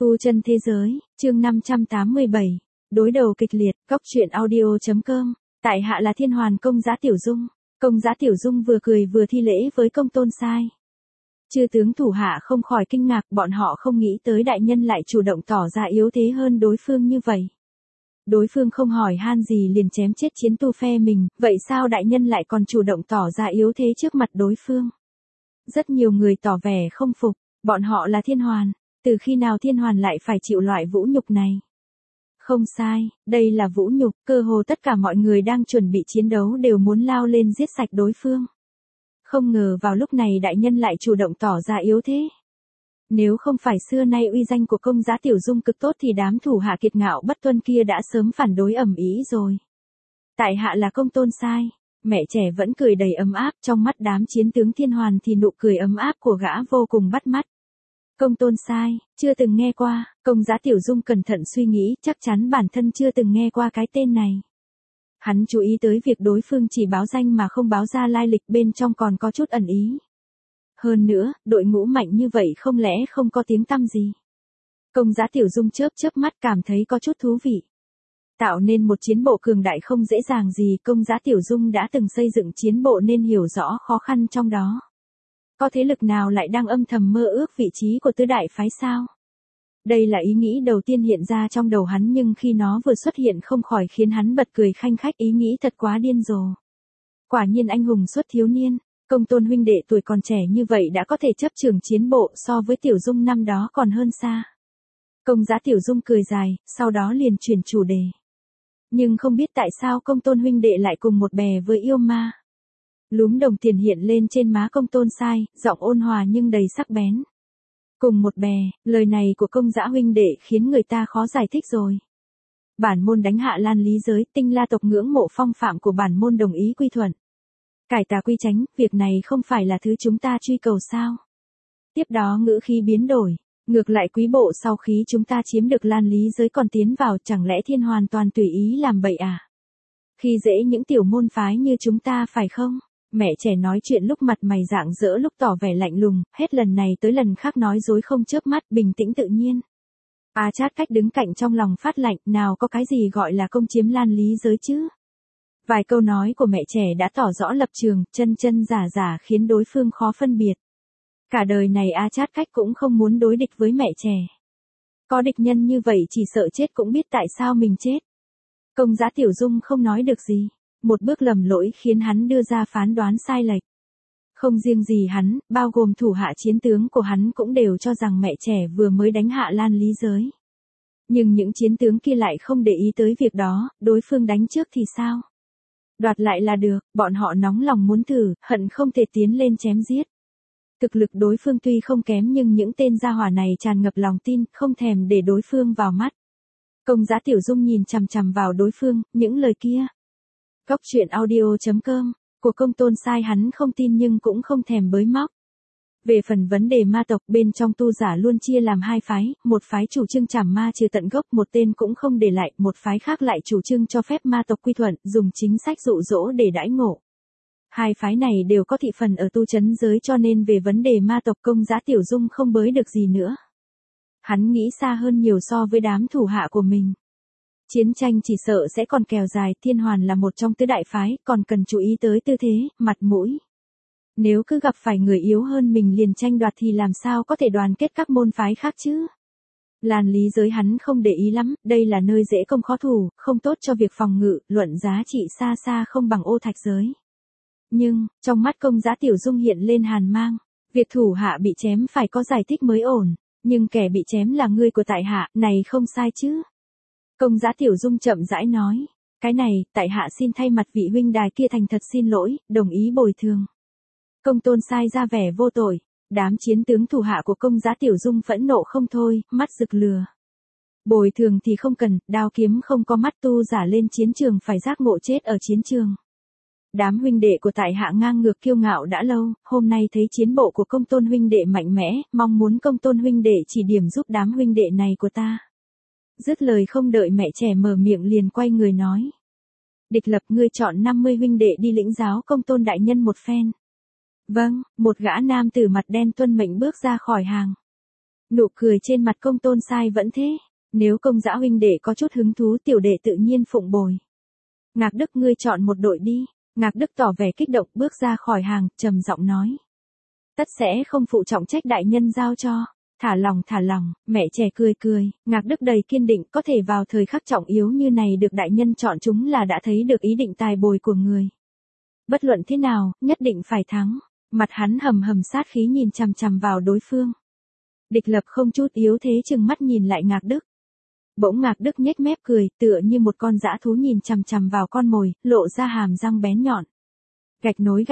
Tu chân thế giới, chương 587. Đối đầu kịch liệt, góc truyện audio.com. Tại hạ là Thiên Hoàn công giá Tiểu Dung. Công giá Tiểu Dung vừa cười vừa thi lễ với công tôn sai. Chư tướng thủ hạ không khỏi kinh ngạc, bọn họ không nghĩ tới đại nhân lại chủ động tỏ ra yếu thế hơn đối phương như vậy. Đối phương không hỏi han gì liền chém chết chiến tu phe mình, vậy sao đại nhân lại còn chủ động tỏ ra yếu thế trước mặt đối phương? Rất nhiều người tỏ vẻ không phục, bọn họ là Thiên Hoàn. Từ khi nào Thiên Hoàn lại phải chịu loại vũ nhục này? Không sai, đây là vũ nhục, cơ hồ tất cả mọi người đang chuẩn bị chiến đấu đều muốn lao lên giết sạch đối phương. Không ngờ vào lúc này đại nhân lại chủ động tỏ ra yếu thế. Nếu không phải xưa nay uy danh của công giá Tiểu Dung cực tốt thì đám thủ hạ kiệt ngạo bất tuân kia đã sớm phản đối ầm ĩ rồi. Tại hạ là công tôn sai. Mẹ trẻ vẫn cười đầy ấm áp, trong mắt đám chiến tướng Thiên Hoàn thì nụ cười ấm áp của gã vô cùng bắt mắt. Công tôn sai, chưa từng nghe qua, công giá Tiểu Dung cẩn thận suy nghĩ, chắc chắn bản thân chưa từng nghe qua cái tên này. Hắn chú ý tới việc đối phương chỉ báo danh mà không báo ra lai lịch, bên trong còn có chút ẩn ý. Hơn nữa, đội ngũ mạnh như vậy không lẽ không có tiếng tăm gì. Công giá Tiểu Dung chớp chớp mắt cảm thấy có chút thú vị. Tạo nên một chiến bộ cường đại không dễ dàng gì, công giá Tiểu Dung đã từng xây dựng chiến bộ nên hiểu rõ khó khăn trong đó. Có thế lực nào lại đang âm thầm mơ ước vị trí của tứ đại phái sao? Đây là ý nghĩ đầu tiên hiện ra trong đầu hắn, nhưng khi nó vừa xuất hiện không khỏi khiến hắn bật cười khanh khách, ý nghĩ thật quá điên rồ. Quả nhiên anh hùng xuất thiếu niên, công tôn huynh đệ tuổi còn trẻ như vậy đã có thể chấp trưởng chiến bộ, so với Tiểu Dung năm đó còn hơn xa. Công giá Tiểu Dung cười dài, sau đó liền chuyển chủ đề. Nhưng không biết tại sao công tôn huynh đệ lại cùng một bè với yêu ma. Lúm đồng tiền hiện lên trên má công tôn sai, giọng ôn hòa nhưng đầy sắc bén. Cùng một bè, lời này của công dã huynh đệ khiến người ta khó giải thích rồi. Bản môn đánh hạ Lan Lý giới, Tinh La tộc ngưỡng mộ phong phạm của bản môn đồng ý quy thuận. Cải tà quy chánh, việc này không phải là thứ chúng ta truy cầu sao? Tiếp đó ngữ khí biến đổi, ngược lại quý bộ sau khi chúng ta chiếm được Lan Lý giới còn tiến vào, chẳng lẽ Thiên hoàn toàn tùy ý làm bậy à? Khi dễ những tiểu môn phái như chúng ta phải không? Mẹ trẻ nói chuyện lúc mặt mày rạng rỡ lúc tỏ vẻ lạnh lùng, hết lần này tới lần khác nói dối không chớp mắt, bình tĩnh tự nhiên. A Chát Cách đứng cạnh trong lòng phát lạnh, nào có cái gì gọi là công chiếm Lan Lý giới chứ? Vài câu nói của mẹ trẻ đã tỏ rõ lập trường, chân chân giả giả khiến đối phương khó phân biệt. Cả đời này A Chát Cách cũng không muốn đối địch với mẹ trẻ. Có địch nhân như vậy chỉ sợ chết cũng biết tại sao mình chết. Công giá Tiểu Dung không nói được gì. Một bước lầm lỗi khiến hắn đưa ra phán đoán sai lệch. Không riêng gì hắn, bao gồm thủ hạ chiến tướng của hắn cũng đều cho rằng mẹ trẻ vừa mới đánh hạ Lan Lý giới. Nhưng những chiến tướng kia lại không để ý tới việc đó, đối phương đánh trước thì sao? Đoạt lại là được, bọn họ nóng lòng muốn thử, hận không thể tiến lên chém giết. Thực lực đối phương tuy không kém nhưng những tên gia hỏa này tràn ngập lòng tin, không thèm để đối phương vào mắt. Công giá Tiểu Dung nhìn chằm chằm vào đối phương, những lời kia. Góc truyện audio.com, của công tôn sai hắn không tin nhưng cũng không thèm bới móc. Về phần vấn đề ma tộc, bên trong tu giả luôn chia làm hai phái, một phái chủ trương trảm ma trừ tận gốc, một tên cũng không để lại, một phái khác lại chủ trương cho phép ma tộc quy thuận, dùng chính sách dụ dỗ để đãi ngộ. Hai phái này đều có thị phần ở tu chấn giới, cho nên về vấn đề ma tộc công giá Tiểu Dung không bới được gì nữa. Hắn nghĩ xa hơn nhiều so với đám thủ hạ của mình. Chiến tranh chỉ sợ sẽ còn kéo dài, Thiên Hoàn là một trong tứ đại phái, còn cần chú ý tới tư thế, mặt mũi. Nếu cứ gặp phải người yếu hơn mình liền tranh đoạt thì làm sao có thể đoàn kết các môn phái khác chứ? Lan Lý giới hắn không để ý lắm, đây là nơi dễ công khó thủ, không tốt cho việc phòng ngự, luận giá trị xa xa không bằng Ô Thạch giới. Nhưng, trong mắt công giá Tiểu Dung hiện lên hàn mang, việc thủ hạ bị chém phải có giải thích mới ổn, nhưng kẻ bị chém là người của tại hạ, này không sai chứ? Công giá Tiểu Dung chậm rãi nói, cái này, tại hạ xin thay mặt vị huynh đài kia thành thật xin lỗi, đồng ý bồi thường. Công tôn sai ra vẻ vô tội, đám chiến tướng thủ hạ của công giá Tiểu Dung phẫn nộ không thôi, mắt rực lửa. Bồi thường thì không cần, đao kiếm không có mắt, tu giả lên chiến trường phải giác ngộ chết ở chiến trường. Đám huynh đệ của tại hạ ngang ngược kiêu ngạo đã lâu, hôm nay thấy chiến bộ của công tôn huynh đệ mạnh mẽ, mong muốn công tôn huynh đệ chỉ điểm giúp đám huynh đệ này của ta. Dứt lời không đợi mẹ trẻ mở miệng liền quay người nói. Địch Lập, ngươi chọn 50 huynh đệ đi lĩnh giáo công tôn đại nhân một phen. Vâng, một gã nam tử mặt đen tuân mệnh bước ra khỏi hàng. Nụ cười trên mặt Công Tôn Sai vẫn thế. Nếu Công Dã huynh đệ có chút hứng thú, tiểu đệ tự nhiên phụng bồi. Ngạc Đức, ngươi chọn một đội đi. Ngạc Đức tỏ vẻ kích động, bước ra khỏi hàng, trầm giọng nói. Tất sẽ không phụ trọng trách đại nhân giao cho. Thả lòng, mẹ trẻ cười cười, Ngạc Đức đầy kiên định, có thể vào thời khắc trọng yếu như này được đại nhân chọn chúng là đã thấy được ý định tài bồi của người. Bất luận thế nào, nhất định phải thắng. Mặt hắn hầm hầm sát khí nhìn chằm chằm vào đối phương. Địch Lập không chút yếu thế trừng mắt nhìn lại Ngạc Đức. Bỗng Ngạc Đức nhếch mép cười, tựa như một con dã thú nhìn chằm chằm vào con mồi, lộ ra hàm răng bén nhọn. Gạch nối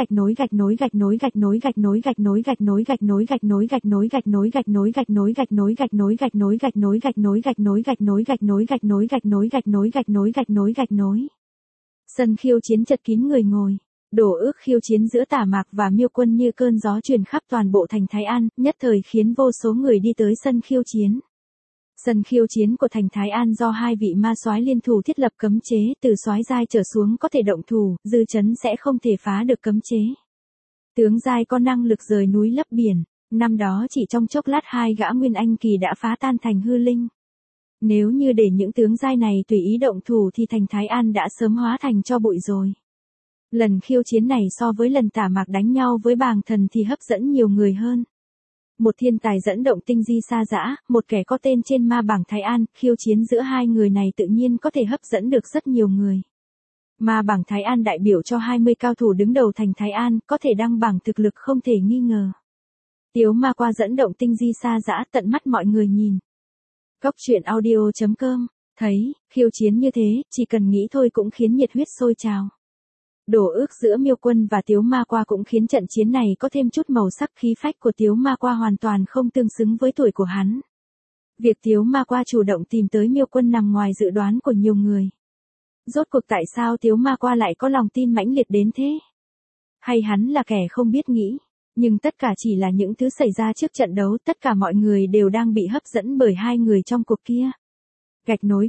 Sân khiêu chiến chật kín người ngồi. Đổ ước khiêu chiến giữa Tả Mạc và Miêu Quân như cơn gió truyền khắp toàn bộ thành Thái An, nhất thời khiến vô số người đi tới sân khiêu chiến. Sân khiêu chiến của thành Thái An do hai vị ma soái liên thủ thiết lập cấm chế, từ soái giai trở xuống có thể động thủ, dư chấn sẽ không thể phá được cấm chế. Tướng giai có năng lực rời núi lấp biển, năm đó chỉ trong chốc lát hai gã Nguyên Anh kỳ đã phá tan thành hư linh. Nếu như để những tướng giai này tùy ý động thủ thì thành Thái An đã sớm hóa thành tro bụi rồi. Lần khiêu chiến này so với lần Tả Mạc đánh nhau với Bàng Thần thì hấp dẫn nhiều người hơn. Một thiên tài dẫn động tinh di sa dã, một kẻ có tên trên ma bảng Thái An, khiêu chiến giữa hai người này tự nhiên có thể hấp dẫn được rất nhiều người. Ma bảng Thái An đại biểu cho 20 cao thủ đứng đầu thành Thái An, có thể đăng bảng thực lực không thể nghi ngờ. Tiếu Ma Qua dẫn động tinh di sa dã, tận mắt mọi người nhìn. Góc truyện audio.com, thấy, khiêu chiến như thế, chỉ cần nghĩ thôi cũng khiến nhiệt huyết sôi trào. Đổ ước giữa Miêu Quân và Tiếu Ma Qua cũng khiến trận chiến này có thêm chút màu sắc, khí phách của Tiếu Ma Qua hoàn toàn không tương xứng với tuổi của hắn. Việc Tiếu Ma Qua chủ động tìm tới Miêu Quân nằm ngoài dự đoán của nhiều người. Rốt cuộc tại sao Tiếu Ma Qua lại có lòng tin mãnh liệt đến thế? Hay hắn là kẻ không biết nghĩ? Nhưng tất cả chỉ là những thứ xảy ra trước trận đấu, tất cả mọi người đều đang bị hấp dẫn bởi hai người trong cuộc kia. Gạch nối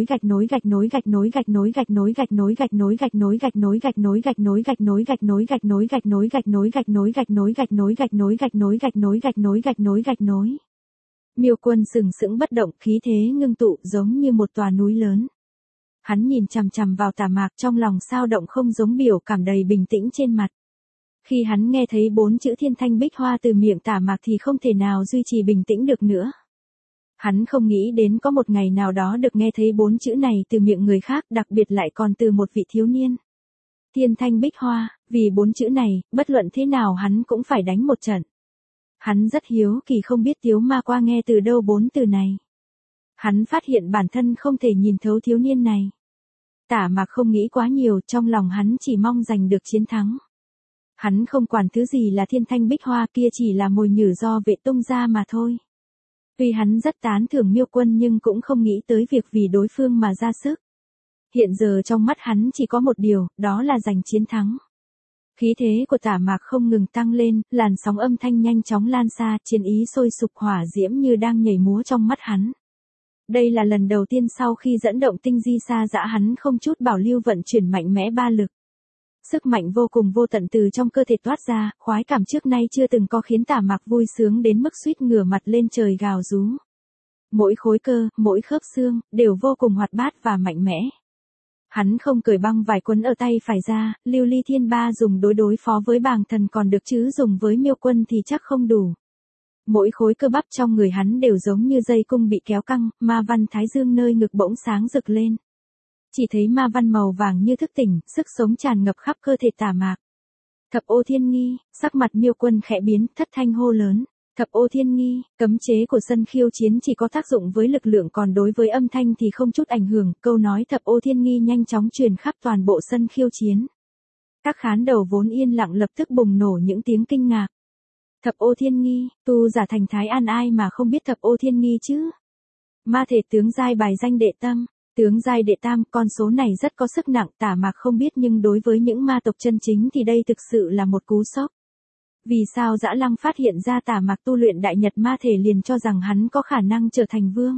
Miêu Quân sừng sững bất động, khí thế ngưng tụ giống như một tòa núi lớn. Hắn nhìn chằm chằm vào Tả Mạc, trong lòng sao động không giống biểu cảm đầy bình tĩnh trên mặt. Khi hắn nghe thấy 4 chữ Thiên Thanh Bích Hoa từ miệng Tả Mạc thì không thể nào duy trì bình tĩnh được nữa. Hắn không nghĩ đến có một ngày nào đó được nghe thấy 4 chữ này từ miệng người khác, đặc biệt lại còn từ một vị thiếu niên. Thiên Thanh Bích Hoa, vì 4 chữ này, bất luận thế nào hắn cũng phải đánh một trận. Hắn rất hiếu kỳ không biết Tiếu Ma Qua nghe từ đâu 4 từ này. Hắn phát hiện bản thân không thể nhìn thấu thiếu niên này. Tả Mạc không nghĩ quá nhiều, trong lòng hắn chỉ mong giành được chiến thắng. Hắn không quản thứ gì là Thiên Thanh Bích Hoa, kia chỉ là mồi nhử do Vệ Tông ra mà thôi. Tuy hắn rất tán thưởng Miêu Quân nhưng cũng không nghĩ tới việc vì đối phương mà ra sức. Hiện giờ trong mắt hắn chỉ có một điều, đó là giành chiến thắng. Khí thế của Tả Mạc không ngừng tăng lên, làn sóng âm thanh nhanh chóng lan xa, chiến ý sôi sục, hỏa diễm như đang nhảy múa trong mắt hắn. Đây là lần đầu tiên sau khi dẫn động tinh di sa dã hắn không chút bảo lưu vận chuyển mạnh mẽ ba lực. Sức mạnh vô cùng vô tận từ trong cơ thể toát ra, khoái cảm trước nay chưa từng có khiến Tả Mạc vui sướng đến mức suýt ngửa mặt lên trời gào rú. Mỗi khối cơ, mỗi khớp xương, đều vô cùng hoạt bát và mạnh mẽ. Hắn không cởi băng vải quấn ở tay phải ra, Lưu Ly Thiên Ba dùng đối phó với Bàng Thần còn được chứ dùng với Miêu Quân thì chắc không đủ. Mỗi khối cơ bắp trong người hắn đều giống như dây cung bị kéo căng, ma văn thái dương nơi ngực bỗng sáng rực lên. Chỉ thấy ma văn màu vàng như thức tỉnh, sức sống tràn ngập khắp cơ thể Tả Mạc. Thập ô thiên nghi, sắc mặt Miêu Quân khẽ biến, thất thanh hô lớn. Thập ô thiên nghi, cấm chế của sân khiêu chiến chỉ có tác dụng với lực lượng, còn đối với âm thanh thì không chút ảnh hưởng. Câu nói thập ô thiên nghi nhanh chóng truyền khắp toàn bộ sân khiêu chiến. Các khán đầu vốn yên lặng lập tức bùng nổ những tiếng kinh ngạc. Thập ô thiên nghi, tu giả thành Thái An ai mà không biết thập ô thiên nghi chứ? Ma thể tướng giai bài danh đệ tam, tướng giai đệ tam, con số này rất có sức nặng, Tả Mạc không biết nhưng đối với những ma tộc chân chính thì đây thực sự là một cú sốc. Vì sao Dã Lăng phát hiện ra Tả Mạc tu luyện đại nhật ma thể liền cho rằng hắn có khả năng trở thành vương?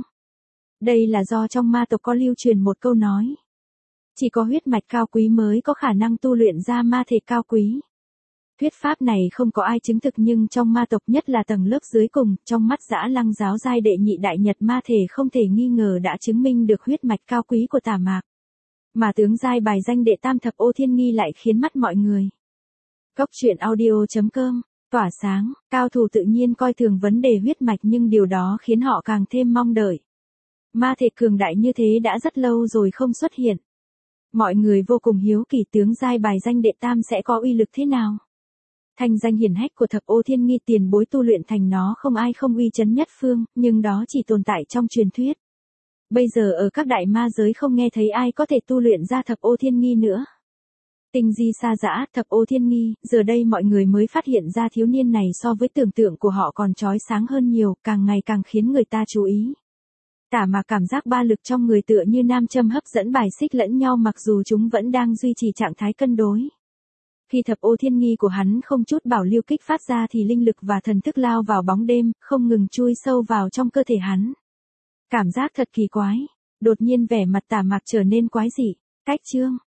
Đây là do trong ma tộc có lưu truyền một câu nói. Chỉ có huyết mạch cao quý mới có khả năng tu luyện ra ma thể cao quý. Thuyết pháp này không có ai chứng thực nhưng trong ma tộc nhất là tầng lớp dưới cùng, trong mắt Dã Lăng giáo giai đệ nhị đại nhật ma thể không thể nghi ngờ đã chứng minh được huyết mạch cao quý của Tả Mạc. Mà tướng giai bài danh đệ tam thập ô thiên nghi lại khiến mắt mọi người. Góc truyện audio.com, tỏa sáng, cao thủ tự nhiên coi thường vấn đề huyết mạch nhưng điều đó khiến họ càng thêm mong đợi. Ma thể cường đại như thế đã rất lâu rồi không xuất hiện. Mọi người vô cùng hiếu kỳ tướng giai bài danh đệ tam sẽ có uy lực thế nào. Thanh danh hiển hách của thập ô thiên nghi tiền bối tu luyện thành nó không ai không uy chấn nhất phương, nhưng đó chỉ tồn tại trong truyền thuyết. Bây giờ ở các đại ma giới không nghe thấy ai có thể tu luyện ra thập ô thiên nghi nữa. Tinh di xa dã, thập ô thiên nghi, giờ đây mọi người mới phát hiện ra thiếu niên này so với tưởng tượng của họ còn chói sáng hơn nhiều, càng ngày càng khiến người ta chú ý. Tả Mạc cảm giác ba lực trong người tựa như nam châm hấp dẫn bài xích lẫn nhau mặc dù chúng vẫn đang duy trì trạng thái cân đối. Khi thập ô thiên nghi của hắn không chút bảo lưu kích phát ra thì linh lực và thần thức lao vào bóng đêm, không ngừng chui sâu vào trong cơ thể hắn. Cảm giác thật kỳ quái. Đột nhiên vẻ mặt Tả Mạc trở nên quái dị. Cách chương.